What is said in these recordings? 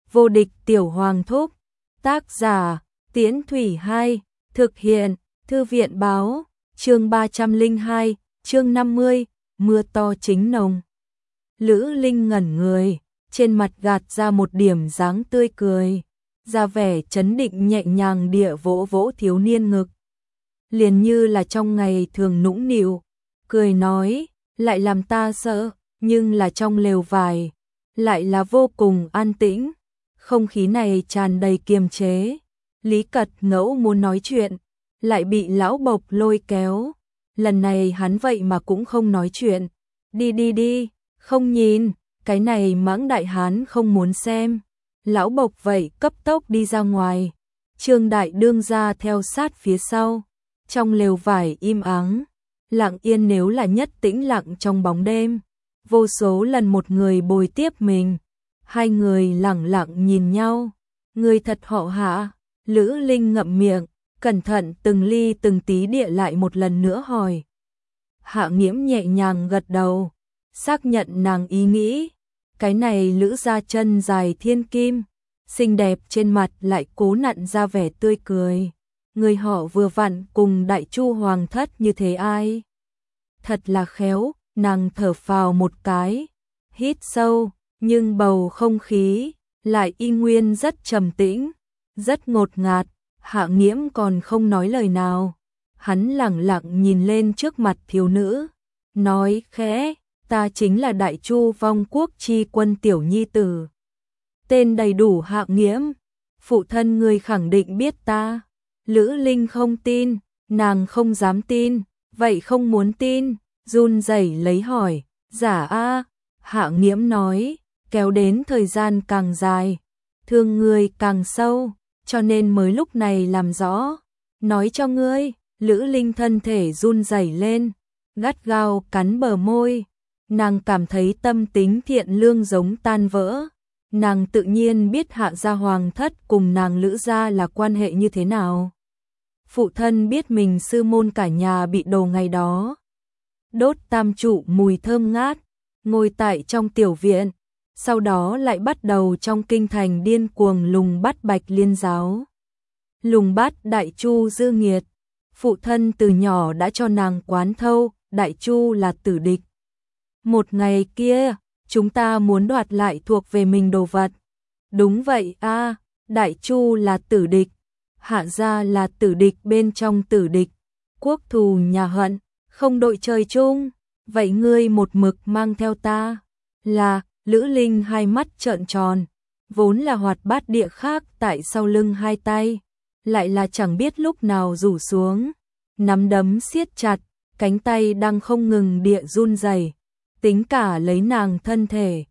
Vô địch tiểu hoàng thúc. Tác giả, Tiễn Thủy 2, thực hiện, Thư viện báo, chương 302, chương 50, mưa to chính nồng. Lữ Linh ngẩn người, trên mặt gạt ra một điểm dáng tươi cười, ra vẻ trấn định nhẹ nhàng địa vỗ vỗ thiếu niên ngực. Liền như là trong ngày thường nũng nịu, cười nói, lại làm ta sợ, nhưng là trong lều vải, lại là vô cùng an tĩnh, không khí này tràn đầy kiềm chế. Lý Cật Ngẫu muốn nói chuyện, lại bị lão Bộc lôi kéo, lần này hắn vậy mà cũng không nói chuyện. Đi, không nhìn, cái này mãng đại hán không muốn xem. Lão Bộc vậy cấp tốc đi ra ngoài, Trương Đại Đương gia theo sát phía sau. Trong lều vải im ắng, lặng yên nếu là nhất tĩnh lặng trong bóng đêm. Vô số lần một người bồi tiếp mình, hai người lẳng lặng nhìn nhau. Người thật họ Hạ? Lữ Linh ngậm miệng, cẩn thận từng ly từng tí địa lại một lần nữa hỏi. Hạ Nghiễm nhẹ nhàng gật đầu, xác nhận nàng ý nghĩ. Cái này Lữ gia chân dài thiên kim, xinh đẹp trên mặt lại cố nặn ra vẻ tươi cười. Người họ vừa vặn cùng Đại Chu hoàng thất như thế ai? Thật là khéo, nàng thở phào một cái, hít sâu, nhưng bầu không khí lại y nguyên rất trầm tĩnh, rất ngột ngạt. Hạ Nghiễm còn không nói lời nào, hắn lẳng lặng nhìn lên trước mặt thiếu nữ, nói khẽ, ta chính là Đại Chu vong quốc chi quân tiểu nhi tử. Tên đầy đủ Hạ Nghiễm, phụ thân người khẳng định biết ta. Lữ Linh không tin, nàng không dám tin, vậy không muốn tin, run rẩy lấy hỏi, giả a? Hạ Nghiễm nói, kéo đến thời gian càng dài, thương người càng sâu, cho nên mới lúc này làm rõ. Nói cho ngươi. Lữ Linh thân thể run rẩy lên, gắt gao cắn bờ môi, nàng cảm thấy tâm tính thiện lương giống tan vỡ. Nàng tự nhiên biết Hạ gia hoàng thất cùng nàng Lữ gia là quan hệ như thế nào. Phụ thân biết mình sư môn cả nhà bị đồ ngày đó. Đốt tam trụ mùi thơm ngát, ngồi tại trong tiểu viện, sau đó lại bắt đầu trong kinh thành điên cuồng lùng bắt Bạch Liên giáo. Lùng bắt Đại Chu dư nghiệt. Phụ thân từ nhỏ đã cho nàng quán thâu, Đại Chu là tử địch. Một ngày kia, chúng ta muốn đoạt lại thuộc về mình đồ vật. Đúng vậy a, Đại Chu là tử địch, Hạ gia là tử địch bên trong tử địch, quốc thù nhà hận, không đội trời chung. Vậy ngươi một mực mang theo ta là? Lữ Linh hai mắt trợn tròn, vốn là hoạt bát địa khác tại sau lưng hai tay, lại là chẳng biết lúc nào rủ xuống, nắm đấm siết chặt, cánh tay đang không ngừng địa run rẩy, tính cả lấy nàng thân thể,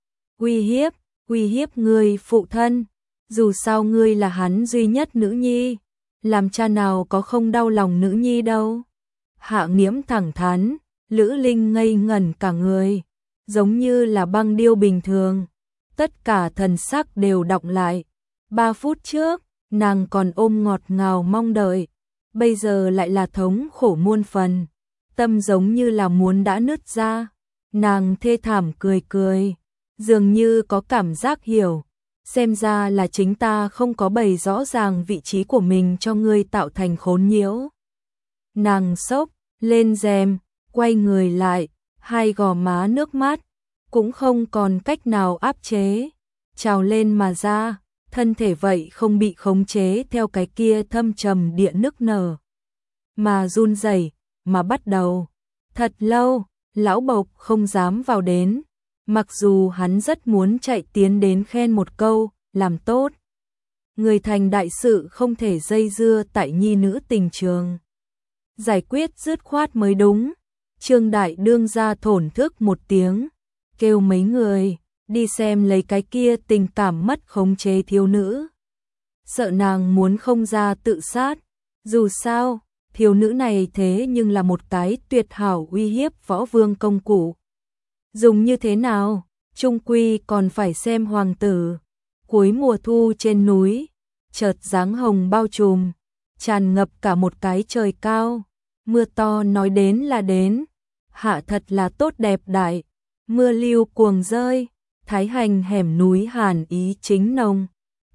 uy hiếp ngươi phụ thân, dù sao ngươi là hắn duy nhất nữ nhi, làm cha nào có không đau lòng nữ nhi đâu. Hạ Nghiễm thẳng thắn, Lữ Linh ngây ngẩn cả người, giống như là băng điêu bình thường, tất cả thần sắc đều đọng lại. 3 phút trước, nàng còn ôm ngọt ngào mong đợi, bây giờ lại là thống khổ muôn phần, tâm giống như là muốn đã nứt ra. Nàng thê thảm cười, dường như có cảm giác hiểu, xem ra là chính ta không có bày rõ ràng vị trí của mình cho ngươi tạo thành khốn nhiễu. Nàng xốc lên rèm, quay người lại, hai gò má nước mắt cũng không còn cách nào áp chế, trào lên mà ra, thân thể vậy không bị khống chế theo cái kia thâm trầm địa nức nở, mà run rẩy, mà bắt đầu. Thật lâu, lão Bộc không dám vào đến, mặc dù hắn rất muốn chạy tiến đến khen một câu, làm tốt. Người thành đại sự không thể dây dưa tại nhi nữ tình trường. Giải quyết dứt khoát mới đúng. Trương Đại Đương gia thổn thức một tiếng, kêu mấy người đi xem lấy cái kia tình cảm mất khống chế thiếu nữ. Sợ nàng muốn không ra tự sát, dù sao, thiếu nữ này thế nhưng là một cái tuyệt hảo uy hiếp võ vương công cụ. Dùng như thế nào, chung quy còn phải xem hoàng tử. Cuối mùa thu trên núi, chợt dáng hồng bao trùm, tràn ngập cả một cái trời cao. Mưa to nói đến là đến, hạ thật là tốt đẹp đại, mưa lưu cuồng rơi, Thái Hành hẻm núi hàn ý chính nồng.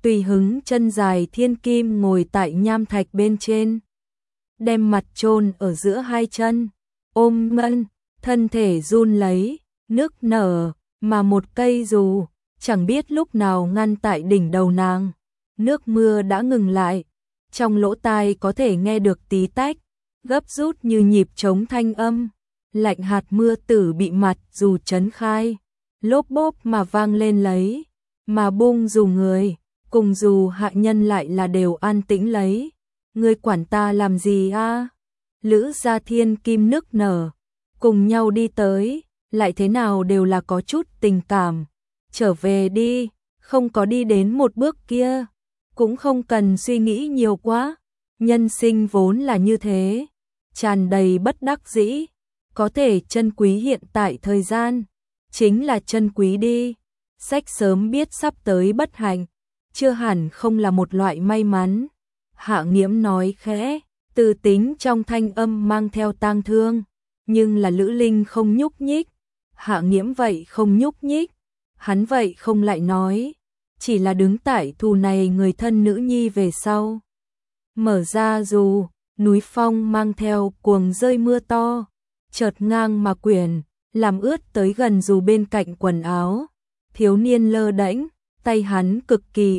tùy hứng chân dài thiên kim ngồi tại nham thạch bên trên, đem mặt chôn ở giữa hai chân, ôm ngân, thân thể run lấy, nức nở, mà một cây dù, chẳng biết lúc nào ngăn tại đỉnh đầu nàng. Nước mưa đã ngừng lại, trong lỗ tai có thể nghe được tí tách, gấp rút như nhịp trống thanh âm, lạnh hạt mưa tử bị mặt dù chấn khai, lốp bốp mà vang lên lấy, mà bung dù người, cùng dù hạ nhân lại là đều an tĩnh lấy. Ngươi quản ta làm gì a? Lữ Gia Thiên Kim nức nở, cùng nhau đi tới, lại thế nào đều là có chút tình cảm. Trở về đi, không có đi đến một bước kia, cũng không cần suy nghĩ nhiều quá. Nhân sinh vốn là như thế, tràn đầy bất đắc dĩ, có thể trân quý hiện tại thời gian, chính là trân quý đi. Sách sớm biết sắp tới bất hạnh, chưa hẳn không là một loại may mắn. Hạ Nghiễm nói khẽ, từ tính trong thanh âm mang theo tang thương, nhưng là Lữ Linh không nhúc nhích. Hạ Nghiễm vậy không nhúc nhích, hắn vậy không lại nói, chỉ là đứng tại thù này người thân nữ nhi về sau. Mở ra dù, núi phong mang theo cuồng rơi mưa to, chợt ngang mà quyển, làm ướt tới gần dù bên cạnh quần áo. Thiếu niên lơ đễnh, tay hắn cực kỳ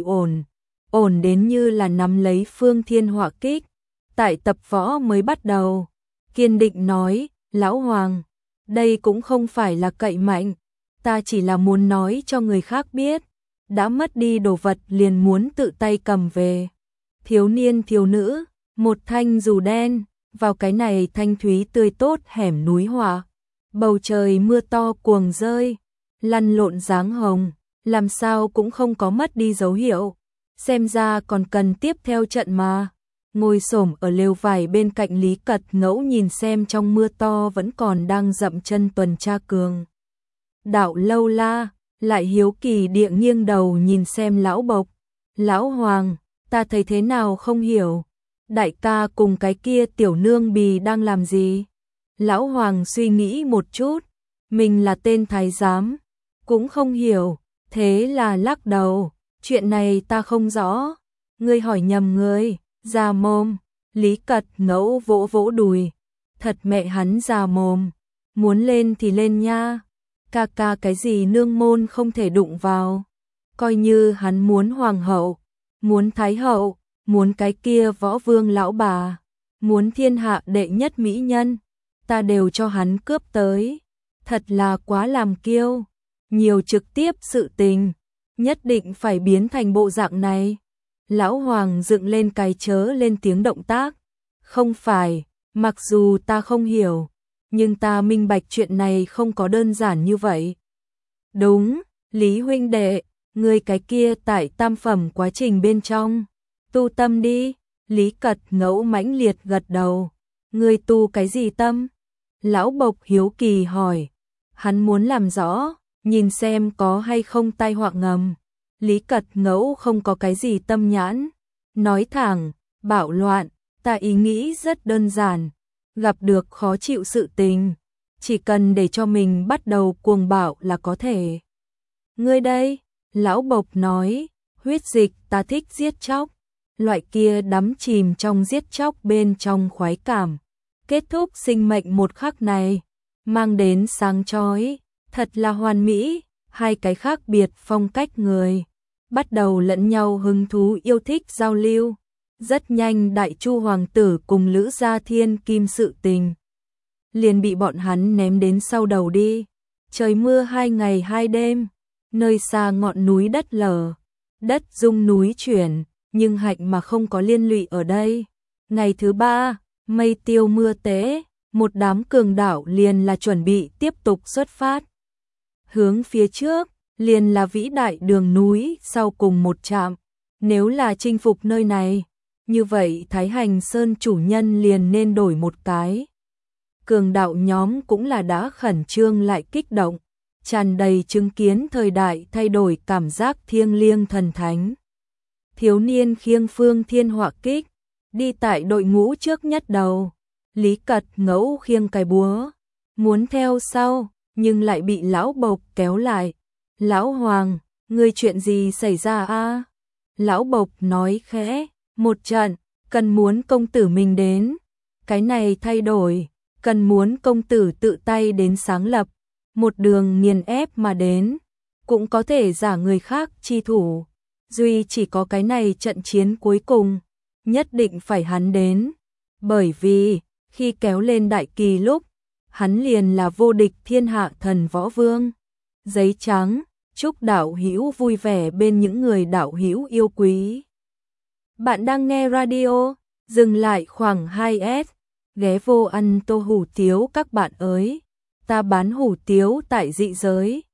ổn đến như là nắm lấy phương thiên hỏa kích. Tại tập võ mới bắt đầu, kiên định nói, lão hoàng, đây cũng không phải là cậy mạnh, ta chỉ là muốn nói cho người khác biết, đã mất đi đồ vật liền muốn tự tay cầm về. Thiếu niên thiếu nữ, một thanh dù đen, vào cái này thanh thúy tươi tốt hẻm núi họa, bầu trời mưa to cuồng rơi, lăn lộn dáng hồng, làm sao cũng không có mất đi dấu hiệu, xem ra còn cần tiếp theo trận mà. Ngồi xổm ở lều vải bên cạnh Lý Cật ngẫu nhìn xem trong mưa to vẫn còn đang dậm chân tuần tra cường đạo lâu la, lại hiếu kỳ địa nghiêng đầu nhìn xem lão Bộc. Lão hoàng, ta thấy thế nào không hiểu, đại ca cùng cái kia tiểu nương bì đang làm gì? Lão hoàng suy nghĩ một chút, mình là tên thái giám, cũng không hiểu, thế là lắc đầu, chuyện này ta không rõ, ngươi hỏi nhầm người. Già mồm, Lý Cật ngẫu vỗ vỗ đùi, thật mẹ hắn già mồm, muốn lên thì lên nha, ca ca cái gì nương môn không thể đụng vào, coi như hắn muốn hoàng hậu, muốn thái hậu, muốn cái kia võ vương lão bà, muốn thiên hạ đệ nhất mỹ nhân, ta đều cho hắn cướp tới, thật là quá làm kiêu, nhiều trực tiếp sự tình, nhất định phải biến thành bộ dạng này. Lão hoàng dựng lên cái chớ lên tiếng động tác, không phải, mặc dù ta không hiểu, nhưng ta minh bạch chuyện này không có đơn giản như vậy. Đúng, Lý huynh đệ, ngươi cái kia tại tam phẩm quá trình bên trong, tu tâm đi. Lý Cật ngẫu mãnh liệt gật đầu, ngươi tu cái gì tâm? Lão Bộc hiếu kỳ hỏi, hắn muốn làm rõ, nhìn xem có hay không tai họa ngầm. Lý Cật ngẫu không có cái gì tâm nhãn, nói thẳng, bạo loạn, ta ý nghĩ rất đơn giản, gặp được khó chịu sự tình, chỉ cần để cho mình bắt đầu cuồng bạo là có thể. Ngươi đây, lão Bộc nói, huyết dịch ta thích giết chóc, loại kia đắm chìm trong giết chóc bên trong khoái cảm, kết thúc sinh mệnh một khắc này, mang đến sáng chói, thật là hoàn mỹ, hai cái khác biệt phong cách người. Bắt đầu lẫn nhau hứng thú yêu thích giao lưu. Rất nhanh Đại Chu hoàng tử cùng Lữ Gia Thiên Kim sự tình liền bị bọn hắn ném đến sau đầu đi. Trời mưa 2 ngày 2 đêm, nơi xa ngọn núi đất lở, đất rung núi chuyển, nhưng hạnh mà không có liên lụy ở đây. Ngày thứ 3, mây tiêu mưa tế, một đám cường đạo liền là chuẩn bị tiếp tục xuất phát. Hướng phía trước liền là vĩ đại đường núi sau cùng một trạm, nếu là chinh phục nơi này, như vậy Thái Hành Sơn chủ nhân liền nên đổi một cái. Cường đạo nhóm cũng là đã khẩn trương lại kích động, tràn đầy chứng kiến thời đại thay đổi cảm giác thiêng liêng thần thánh. Thiếu niên khiêng phương thiên họa kích, đi tại đội ngũ trước nhất đầu, Lý Cật ngẫu khiêng cái búa, muốn theo sau, nhưng lại bị lão Bộc kéo lại. Lão hoàng, ngươi chuyện gì xảy ra a? Lão Bộc nói khẽ, một trận, cần muốn công tử mình đến. Cái này thay đổi, cần muốn công tử tự tay đến sáng lập, một đường nghiền ép mà đến, cũng có thể giả người khác chi thủ. Duy chỉ có cái này trận chiến cuối cùng, nhất định phải hắn đến. Bởi vì, khi kéo lên đại kỳ lúc, hắn liền là vô địch thiên hạ thần võ vương. Giấy trắng, chúc đạo hữu vui vẻ bên những người đạo hữu yêu quý. Bạn đang nghe radio, dừng lại khoảng 2S, ghé vô ăn tô hủ tiếu các bạn ơi. Ta bán hủ tiếu tại dị giới.